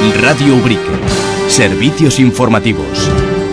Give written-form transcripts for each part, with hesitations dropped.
Radio Ubrique. Servicios informativos.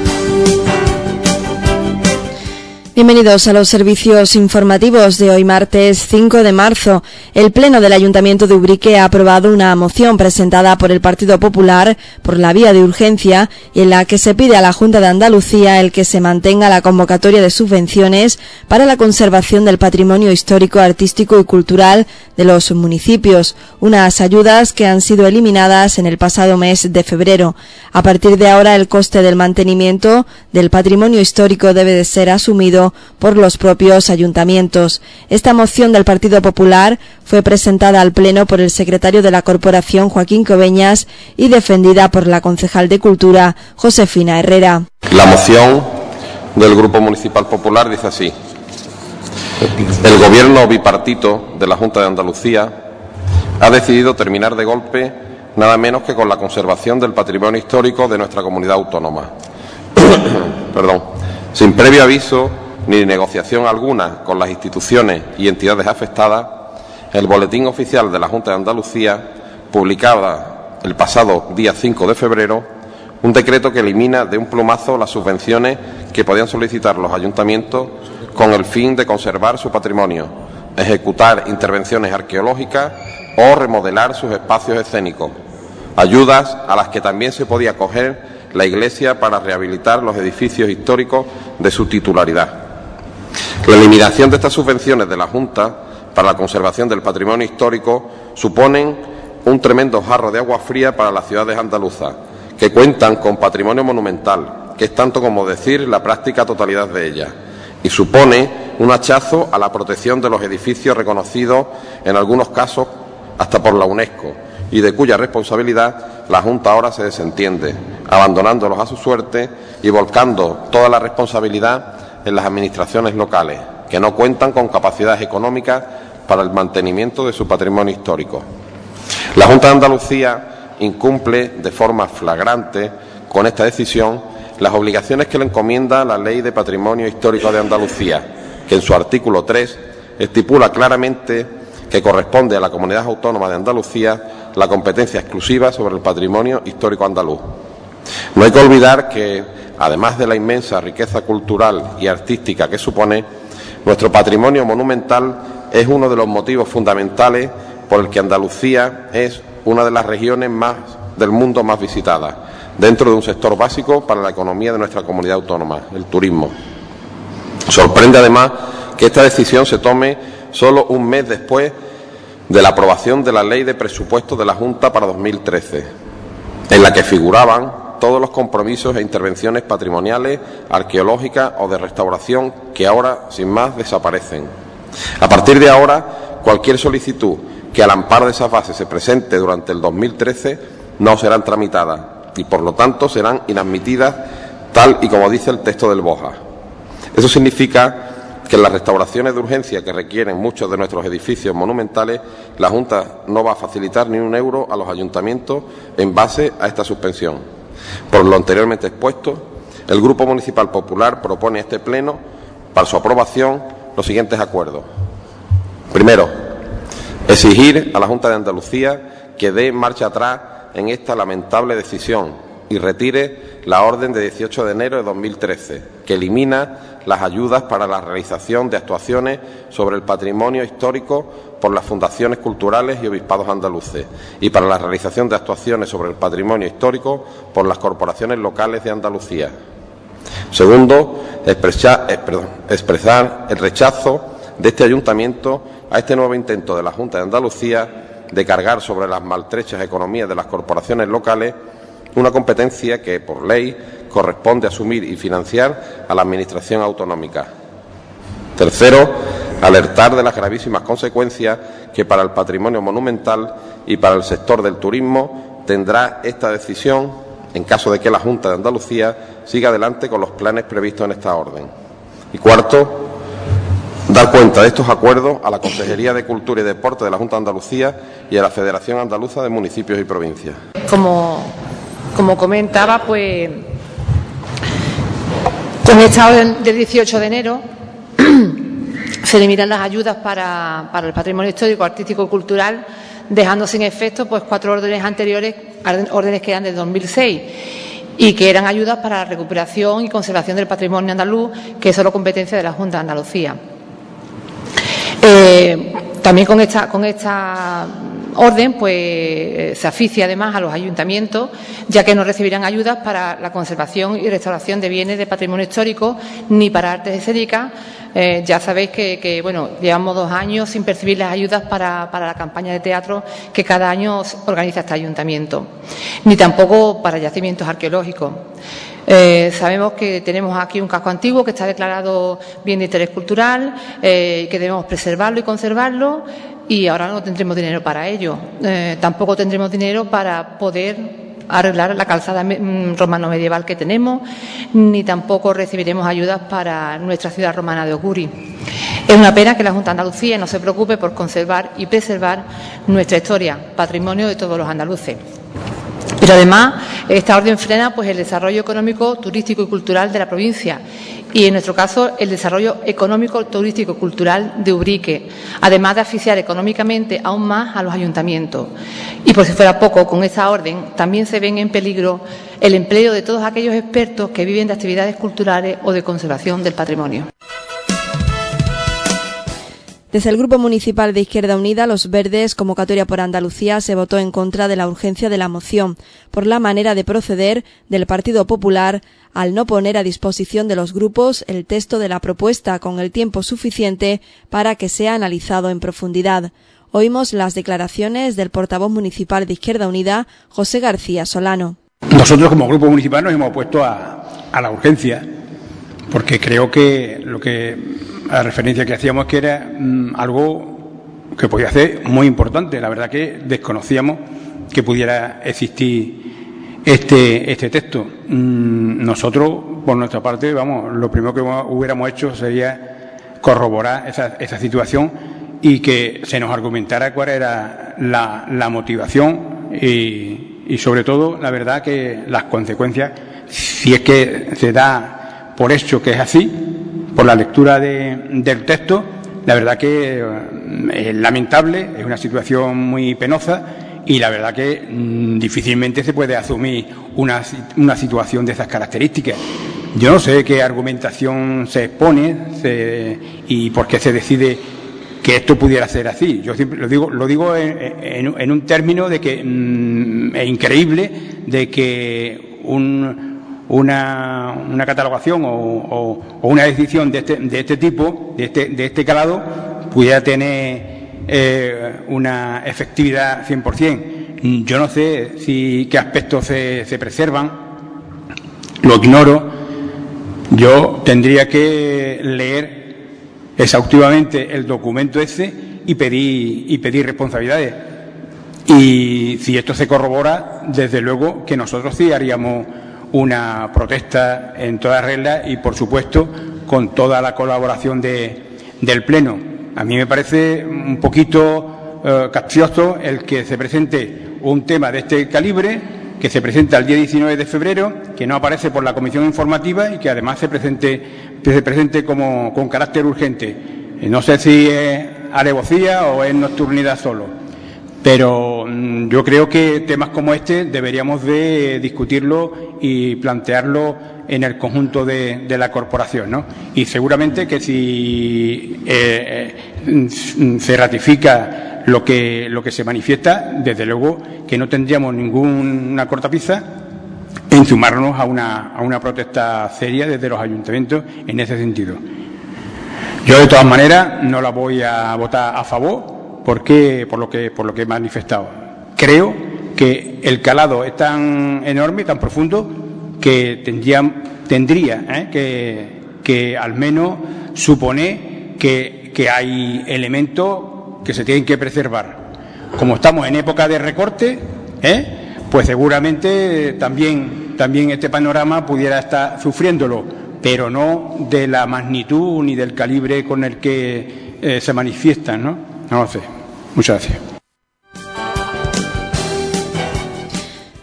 Bienvenidos a los servicios informativos de hoy martes 5 de marzo. El Pleno del Ayuntamiento de Ubrique ha aprobado una moción presentada por el Partido Popular por la vía de urgencia y en la que se pide a la Junta de Andalucía el que se mantenga la convocatoria de subvenciones para la conservación del patrimonio histórico, artístico y cultural de los municipios, unas ayudas que han sido eliminadas en el pasado mes de febrero. A partir de ahora, el coste del mantenimiento del patrimonio histórico debe de ser asumido por los propios ayuntamientos. Esta moción del Partido Popular fue presentada al Pleno por el secretario de la Corporación, Joaquín Coveñas, y defendida por la concejal de Cultura, Josefina Herrera. La moción del Grupo Municipal Popular dice así: el Gobierno bipartito de la Junta de Andalucía ha decidido terminar de golpe nada menos que con la conservación del patrimonio histórico de nuestra comunidad autónoma. Sin previo aviso ni negociación alguna con las instituciones y entidades afectadas, el Boletín Oficial de la Junta de Andalucía publicaba el pasado día 5 de febrero un decreto que elimina de un plumazo las subvenciones que podían solicitar los ayuntamientos con el fin de conservar su patrimonio, ejecutar intervenciones arqueológicas o remodelar sus espacios escénicos, ayudas a las que también se podía acoger la Iglesia para rehabilitar los edificios históricos de su titularidad. La eliminación de estas subvenciones de la Junta para la conservación del patrimonio histórico suponen un tremendo jarro de agua fría para las ciudades andaluzas, que cuentan con patrimonio monumental, que es tanto como decir la práctica totalidad de ellas, y supone un hachazo a la protección de los edificios reconocidos en algunos casos hasta por la UNESCO, y de cuya responsabilidad la Junta ahora se desentiende, abandonándolos a su suerte y volcando toda la responsabilidad en las administraciones locales, que no cuentan con capacidades económicas para el mantenimiento de su patrimonio histórico. La Junta de Andalucía incumple de forma flagrante con esta decisión las obligaciones que le encomienda la Ley de Patrimonio Histórico de Andalucía, que en su artículo 3 estipula claramente que corresponde a la Comunidad Autónoma de Andalucía la competencia exclusiva sobre el patrimonio histórico andaluz. No hay que olvidar que, además de la inmensa riqueza cultural y artística que supone, nuestro patrimonio monumental es uno de los motivos fundamentales por el que Andalucía es una de las regiones del mundo más visitadas, dentro de un sector básico para la economía de nuestra comunidad autónoma, el turismo. Sorprende además que esta decisión se tome solo un mes después de la aprobación de la Ley de Presupuestos de la Junta para 2013, en la que figuraban todos los compromisos e intervenciones patrimoniales, arqueológicas o de restauración que ahora, sin más, desaparecen. A partir de ahora, cualquier solicitud que al amparo de esas bases se presente durante el 2013 no serán tramitadas y, por lo tanto, serán inadmitidas tal y como dice el texto del BOJA. Eso significa que en las restauraciones de urgencia que requieren muchos de nuestros edificios monumentales, la Junta no va a facilitar ni un euro a los ayuntamientos en base a esta suspensión. Por lo anteriormente expuesto, el Grupo Municipal Popular propone a este Pleno, para su aprobación, los siguientes acuerdos. Primero, exigir a la Junta de Andalucía que dé marcha atrás en esta lamentable decisión y retire la orden de 18 de enero de 2013, que elimina las ayudas para la realización de actuaciones sobre el patrimonio histórico por las fundaciones culturales y obispados andaluces y para la realización de actuaciones sobre el patrimonio histórico por las corporaciones locales de Andalucía. Segundo, expresar el rechazo de este ayuntamiento a este nuevo intento de la Junta de Andalucía de cargar sobre las maltrechas economías de las corporaciones locales una competencia que, por ley, corresponde asumir y financiar a la Administración autonómica. Tercero, alertar de las gravísimas consecuencias que para el patrimonio monumental y para el sector del turismo tendrá esta decisión en caso de que la Junta de Andalucía siga adelante con los planes previstos en esta orden. Y cuarto, dar cuenta de estos acuerdos a la Consejería de Cultura y Deporte de la Junta de Andalucía y a la Federación Andaluza de Municipios y Provincias. Como comentaba, pues con esta orden del 18 de enero se eliminan las ayudas para el patrimonio histórico, artístico y cultural dejando sin efecto pues 4 órdenes anteriores, órdenes que eran de 2006 y que eran ayudas para la recuperación y conservación del patrimonio andaluz, que es solo competencia de la Junta de Andalucía. También con esta orden pues se asfixia además a los ayuntamientos, ya que no recibirán ayudas para la conservación y restauración de bienes de patrimonio histórico ni para artes escénicas. Ya sabéis que bueno, llevamos 2 años sin percibir las ayudas para la campaña de teatro que cada año organiza este ayuntamiento, ni tampoco para yacimientos arqueológicos. Sabemos que tenemos aquí un casco antiguo que está declarado bien de interés cultural, que debemos preservarlo y conservarlo, y ahora no tendremos dinero para ello. Tampoco tendremos dinero para poder arreglar la calzada romano-medieval que tenemos, ni tampoco recibiremos ayudas para nuestra ciudad romana de Oguri. Es una pena que la Junta de Andalucía no se preocupe por conservar y preservar nuestra historia, patrimonio de todos los andaluces. Pero además, esta orden frena pues el desarrollo económico, turístico y cultural de la provincia y, en nuestro caso, el desarrollo económico, turístico y cultural de Ubrique, además de asfixiar económicamente aún más a los ayuntamientos. Y, por si fuera poco, con esta orden también se ven en peligro el empleo de todos aquellos expertos que viven de actividades culturales o de conservación del patrimonio. Desde el Grupo Municipal de Izquierda Unida, Los Verdes, Convocatoria por Andalucía, se votó en contra de la urgencia de la moción por la manera de proceder del Partido Popular al no poner a disposición de los grupos el texto de la propuesta con el tiempo suficiente para que sea analizado en profundidad. Oímos las declaraciones del portavoz municipal de Izquierda Unida, José García Solano. Nosotros, como Grupo Municipal, nos hemos opuesto a la urgencia, porque creo que la referencia que hacíamos que era algo que podía ser muy importante. La verdad que desconocíamos que pudiera existir este texto. Nosotros, por nuestra parte, lo primero que hubiéramos hecho sería corroborar esa situación y que se nos argumentara cuál era la motivación y sobre todo, la verdad, que las consecuencias, si es que se da por hecho que es así, por la lectura del texto, la verdad que es lamentable, es una situación muy penosa y la verdad que difícilmente se puede asumir una situación de esas características. Yo no sé qué argumentación se expone y por qué se decide que esto pudiera ser así. Yo siempre lo digo en un término de que es increíble de que una catalogación o una decisión de este tipo, de este calado, pudiera tener una efectividad 100%. Yo no sé qué aspectos se preservan, lo ignoro. Yo tendría que leer exhaustivamente el documento ese y pedir responsabilidades. Y si esto se corrobora, desde luego que nosotros sí haríamos una protesta en toda regla y, por supuesto, con toda la colaboración del Pleno. A mí me parece un poquito capcioso el que se presente un tema de este calibre, que se presenta el día 19 de febrero, que no aparece por la Comisión Informativa y que además se presente con carácter urgente. No sé si es alevosía o es nocturnidad solo, pero yo creo que temas como este deberíamos de discutirlo y plantearlo en el conjunto de la corporación, ¿no? Y seguramente que si se ratifica lo que se manifiesta, desde luego que no tendríamos ninguna cortapisa en sumarnos a una protesta seria desde los ayuntamientos en ese sentido. Yo, de todas maneras, no la voy a votar a favor porque por lo que he manifestado. Creo que el calado es tan enorme, tan profundo, que tendría que al menos suponer que hay elementos que se tienen que preservar. Como estamos en época de recorte, pues seguramente también este panorama pudiera estar sufriéndolo, pero no de la magnitud ni del calibre con el que se manifiestan, ¿no? No lo sé. Muchas gracias.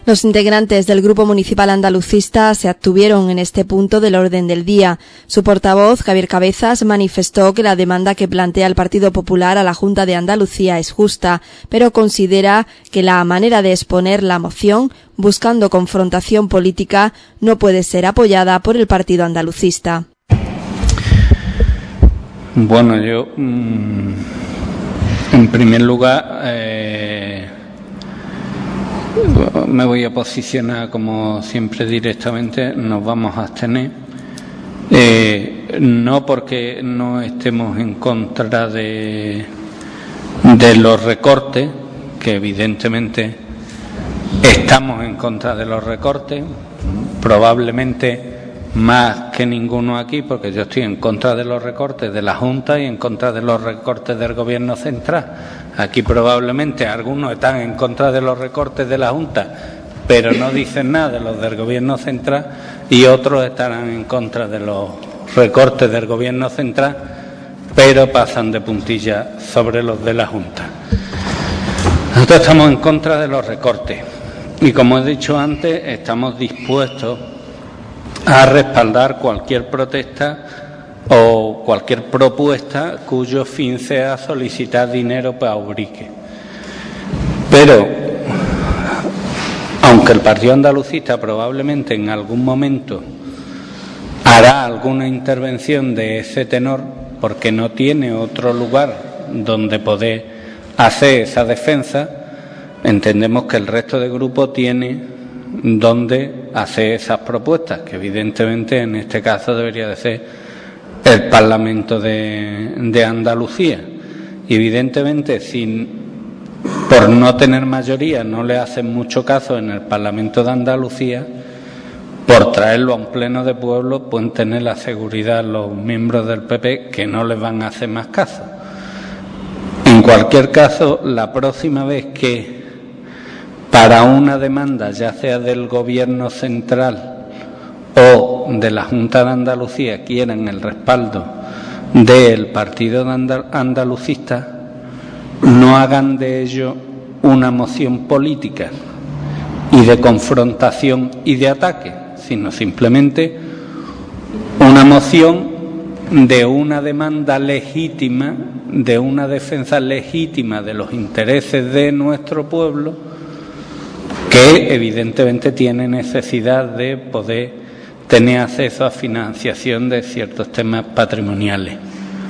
Los integrantes del Grupo Municipal Andalucista se abstuvieron en este punto del orden del día. Su portavoz, Javier Cabezas, manifestó que la demanda que plantea el Partido Popular a la Junta de Andalucía es justa, pero considera que la manera de exponer la moción, buscando confrontación política, no puede ser apoyada por el Partido Andalucista. Bueno, yo, en primer lugar, me voy a posicionar, como siempre, directamente. Nos vamos a abstener, no porque no estemos en contra de los recortes, que evidentemente estamos en contra de los recortes, probablemente más que ninguno aquí, porque yo estoy en contra de los recortes de la Junta y en contra de los recortes del Gobierno central. Aquí probablemente algunos están en contra de los recortes de la Junta, pero no dicen nada de los del Gobierno central, y otros estarán en contra de los recortes del Gobierno central, pero pasan de puntilla sobre los de la Junta. Nosotros estamos en contra de los recortes y, como he dicho antes, estamos dispuestos a respaldar cualquier protesta o cualquier propuesta cuyo fin sea solicitar dinero para Ubrique. Pero, aunque el Partido Andalucista probablemente en algún momento hará alguna intervención de ese tenor, porque no tiene otro lugar donde poder hacer esa defensa, entendemos que el resto del grupo tiene donde hacer esas propuestas, que evidentemente en este caso debería de ser el Parlamento de Andalucía. Y evidentemente, por no tener mayoría, no le hacen mucho caso en el Parlamento de Andalucía, por traerlo a un pleno de pueblo pueden tener la seguridad los miembros del PP que no les van a hacer más caso. En cualquier caso, la próxima vez que para una demanda, ya sea del Gobierno central o de la Junta de Andalucía, quieran el respaldo del Partido Andalucista, no hagan de ello una moción política y de confrontación y de ataque, sino simplemente una moción de una demanda legítima, de una defensa legítima de los intereses de nuestro pueblo, que evidentemente tiene necesidad de poder tener acceso a financiación de ciertos temas patrimoniales.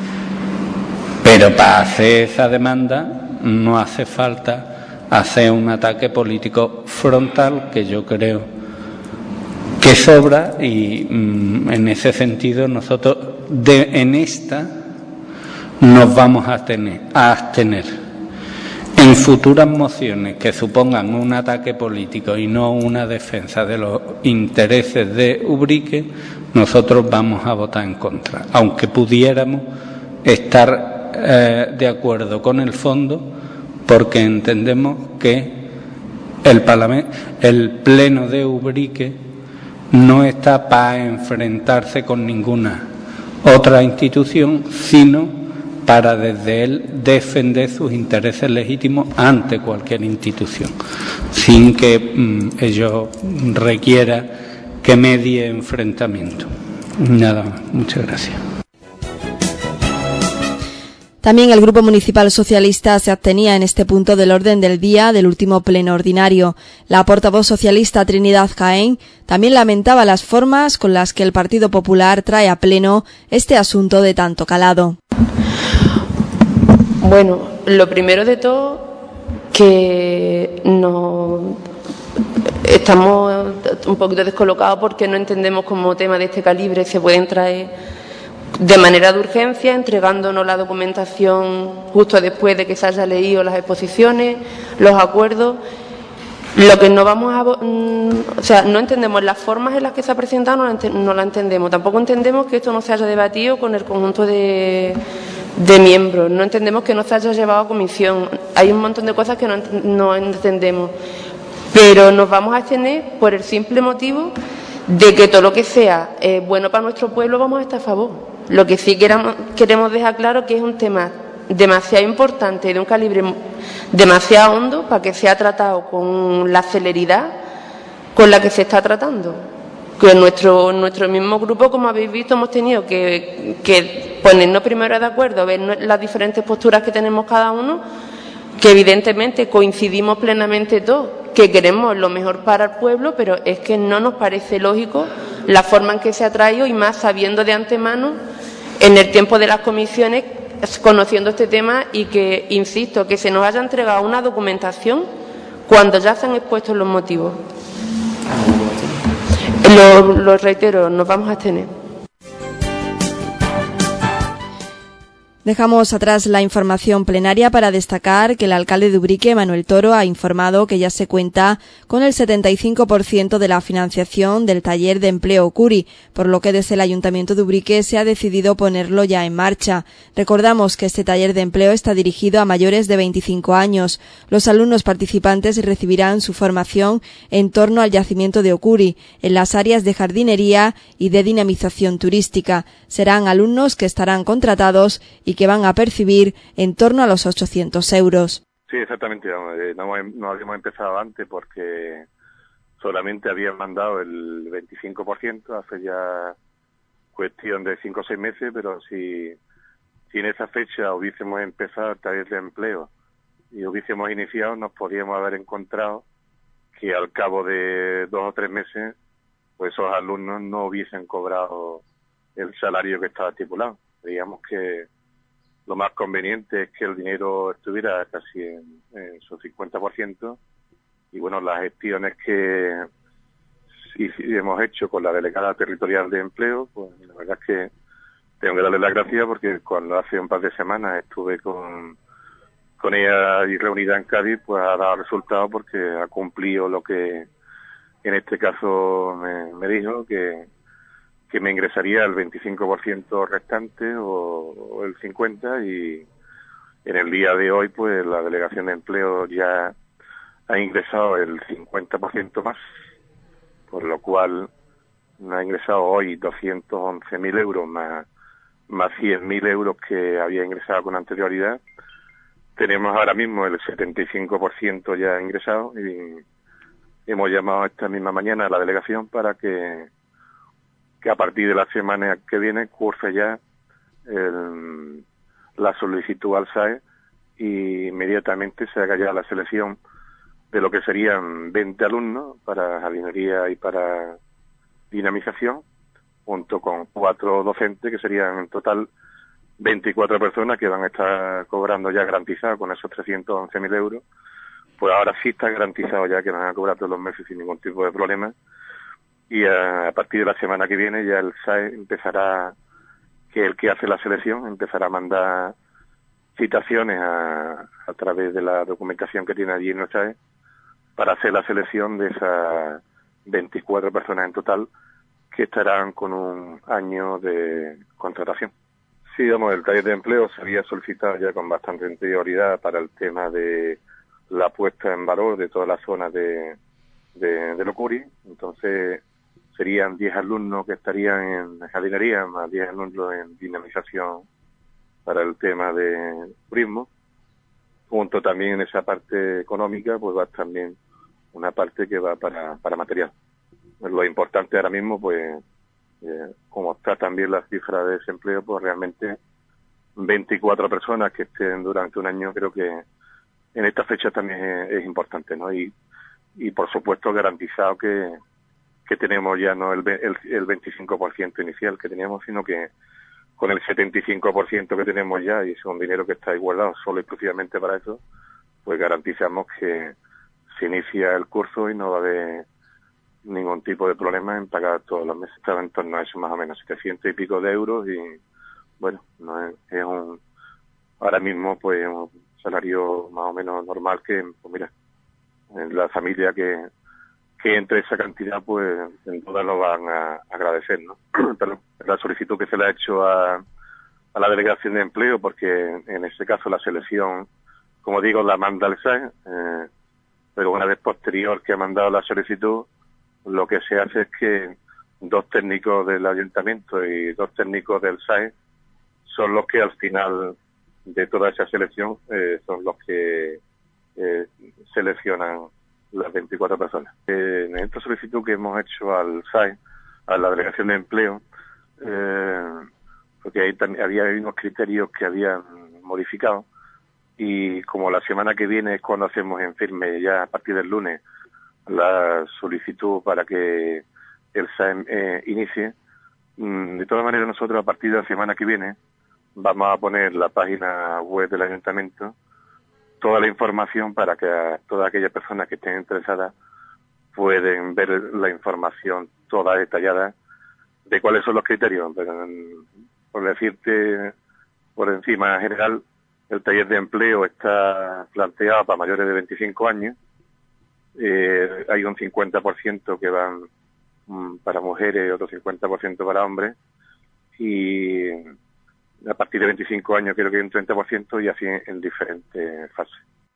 Pero para hacer esa demanda no hace falta hacer un ataque político frontal, que yo creo que sobra, y en ese sentido nosotros en esta nos vamos a abstener. En futuras mociones que supongan un ataque político y no una defensa de los intereses de Ubrique, nosotros vamos a votar en contra, aunque pudiéramos estar de acuerdo con el fondo, porque entendemos que el pleno de Ubrique no está para enfrentarse con ninguna otra institución, sino para desde él defender sus intereses legítimos ante cualquier institución, sin que ello requiera que medie enfrentamiento. Nada más. Muchas gracias. También el Grupo Municipal Socialista se abstenía en este punto del orden del día del último pleno ordinario. La portavoz socialista Trinidad Jaén también lamentaba las formas con las que el Partido Popular trae a pleno este asunto de tanto calado. Bueno, lo primero de todo, que no estamos un poquito descolocados porque no entendemos cómo temas de este calibre se pueden traer de manera de urgencia, entregándonos la documentación justo después de que se haya leído las exposiciones, los acuerdos. Lo que no vamos a... no entendemos las formas en las que se ha presentado, no la entendemos. Tampoco entendemos que esto no se haya debatido con el conjunto de miembros. No entendemos que no se haya llevado a comisión. Hay un montón de cosas que no entendemos. Pero nos vamos a abstener por el simple motivo de que todo lo que sea bueno para nuestro pueblo vamos a estar a favor. Lo que sí queremos dejar claro que es un tema demasiado importante y de un calibre demasiado hondo para que sea tratado con la celeridad con la que se está tratando. Que nuestro mismo grupo, como habéis visto, hemos tenido que ponernos primero de acuerdo, ver las diferentes posturas que tenemos cada uno, que evidentemente coincidimos plenamente todos, que queremos lo mejor para el pueblo, pero es que no nos parece lógico la forma en que se ha traído, y más sabiendo de antemano, en el tiempo de las comisiones, conociendo este tema, y que, insisto, que se nos haya entregado una documentación cuando ya se han expuesto los motivos. Lo reitero, nos vamos a abstener. Dejamos atrás la información plenaria para destacar que el alcalde de Ubrique, Manuel Toro, ha informado que ya se cuenta con el 75% de la financiación del taller de empleo Curi, por lo que desde el Ayuntamiento de Ubrique se ha decidido ponerlo ya en marcha. Recordamos que este taller de empleo está dirigido a mayores de 25 años. Los alumnos participantes recibirán su formación en torno al yacimiento de Ocuri, en las áreas de jardinería y de dinamización turística. Serán alumnos que estarán contratados y que van a percibir en torno a los 800 euros. Sí, exactamente. No habíamos empezado antes porque solamente habían mandado el 25%, hace ya cuestión de 5 o 6 meses, pero si en esa fecha hubiésemos empezado el taller de empleo y hubiésemos iniciado, nos podríamos haber encontrado que al cabo de 2 o 3 meses, pues esos alumnos no hubiesen cobrado el salario que estaba estipulado. Creíamos que lo más conveniente es que el dinero estuviera casi en su 50%, y bueno, las gestiones que hemos hecho con la delegada territorial de empleo, pues la verdad es que tengo que darle las gracias, porque cuando hace un par de semanas estuve con ella y reunida en Cádiz, pues ha dado resultado, porque ha cumplido lo que en este caso me dijo, que me ingresaría el 25% restante o el 50%, y en el día de hoy pues la Delegación de Empleo ya ha ingresado el 50% más, por lo cual ha ingresado hoy 211.000 euros más 100.000 euros que había ingresado con anterioridad. Tenemos ahora mismo el 75% ya ingresado, y hemos llamado esta misma mañana a la delegación para que a partir de la semana que viene curse ya la solicitud al SAE, y inmediatamente se haga ya la selección de lo que serían 20 alumnos para jardinería y para dinamización, junto con 4 docentes, que serían en total 24 personas que van a estar cobrando ya garantizado con esos 311.000 euros. Pues ahora sí está garantizado ya que van a cobrar todos los meses sin ningún tipo de problema. Y a partir de la semana que viene ya el SAE empezará, que el que hace la selección, empezará a mandar citaciones a través de la documentación que tiene allí en el SAE para hacer la selección de esas 24 personas en total, que estarán con un año de contratación. Sí, el taller de empleo se había solicitado ya con bastante anterioridad para el tema de la puesta en valor de todas las zonas de Locuri. Entonces serían 10 alumnos que estarían en jardinería, más 10 alumnos en dinamización para el tema de turismo. Junto también en esa parte económica, pues va también una parte que va para material. Lo importante ahora mismo, pues, como está también la cifra de desempleo, pues realmente 24 personas que estén durante un año, creo que en esta fecha también es importante, ¿no? Y por supuesto garantizado que tenemos ya no el 25% inicial que teníamos, sino que con el 75% que tenemos ya, y es un dinero que está guardado solo exclusivamente para eso, pues garantizamos que se inicia el curso y no va a haber ningún tipo de problema en pagar todos los meses. Estaba en torno a eso, más o menos 700 y pico de euros, y bueno, no es ahora mismo pues un salario más o menos normal, que pues mira, la familia que entre esa cantidad, pues en todas lo van a agradecer, ¿no? Pero la solicitud que se le ha hecho a la Delegación de Empleo, porque en este caso la selección, como digo, la manda el SAE, pero una vez posterior que ha mandado la solicitud, lo que se hace es que 2 técnicos del Ayuntamiento y 2 técnicos del SAE son los que al final de toda esa selección son los que seleccionan las 24 personas. En esta solicitud que hemos hecho al SAE, a la Delegación de Empleo, porque ahí también había unos criterios que habían modificado, y como la semana que viene es cuando hacemos en firme, ya a partir del lunes, la solicitud para que el SAE inicie, de todas maneras nosotros a partir de la semana que viene vamos a poner en la página web del ayuntamiento toda la información para que todas aquellas personas que estén interesadas pueden ver la información toda detallada de cuáles son los criterios. Pero, por decirte por encima general, el taller de empleo está planteado para mayores de 25 años. Hay un 50% que van para mujeres, otro 50% para hombres, y a partir de 25 años creo que hay un 30%, y así en diferentes fases.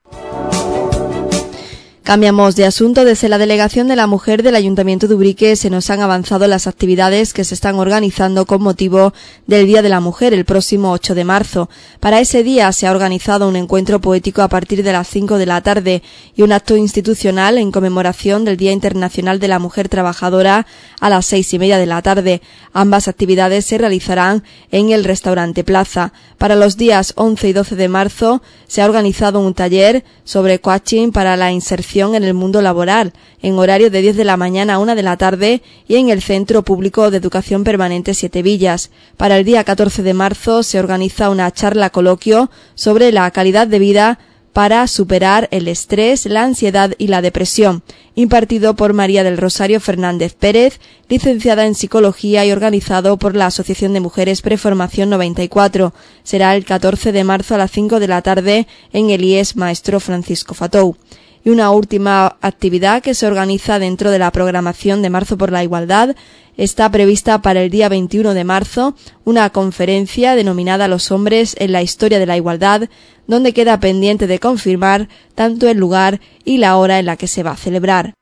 Cambiamos de asunto. Desde la Delegación de la Mujer del Ayuntamiento de Ubrique se nos han avanzado las actividades que se están organizando con motivo del Día de la Mujer el próximo 8 de marzo. Para ese día se ha organizado un encuentro poético a partir de las 5 de la tarde y un acto institucional en conmemoración del Día Internacional de la Mujer Trabajadora a las 6:30 de la tarde. Ambas actividades se realizarán en el restaurante Plaza. Para los días 11 y 12 de marzo se ha organizado un taller sobre coaching para la inserción en el mundo laboral, en horario de 10 de la mañana a 1 de la tarde y en el Centro Público de Educación Permanente Siete Villas. Para el día 14 de marzo se organiza una charla coloquio sobre la calidad de vida para superar el estrés, la ansiedad y la depresión, impartido por María del Rosario Fernández Pérez, licenciada en Psicología y organizado por la Asociación de Mujeres Preformación 94. Será el 14 de marzo a las 5 de la tarde en el IES Maestro Francisco Fatou. Y una última actividad que se organiza dentro de la programación de Marzo por la Igualdad está prevista para el día 21 de marzo, una conferencia denominada Los hombres en la historia de la igualdad, donde queda pendiente de confirmar tanto el lugar y la hora en la que se va a celebrar.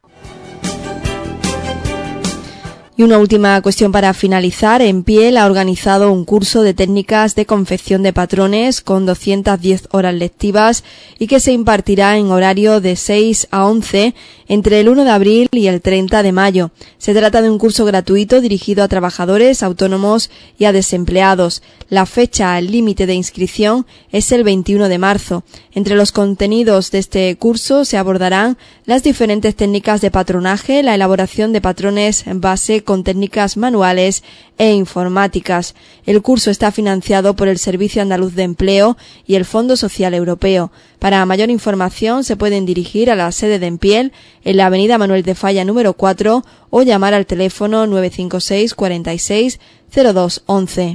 Y una última cuestión para finalizar. Empiel ha organizado un curso de técnicas de confección de patrones con 210 horas lectivas y que se impartirá en horario de 6 a 11 entre el 1 de abril y el 30 de mayo. Se trata de un curso gratuito dirigido a trabajadores, autónomos y a desempleados. La fecha límite de inscripción es el 21 de marzo. Entre los contenidos de este curso se abordarán las diferentes técnicas de patronaje, la elaboración de patrones en base con técnicas manuales e informáticas. El curso está financiado por el Servicio Andaluz de Empleo y el Fondo Social Europeo. Para mayor información se pueden dirigir a la sede de Empiel en la avenida Manuel de Falla número 4 o llamar al teléfono 956 46 02 11.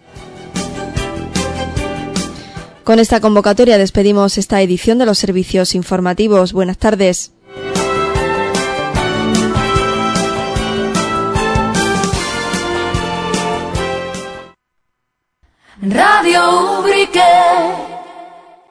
Con esta convocatoria despedimos esta edición de los servicios informativos. Buenas tardes. Radio Ubrique.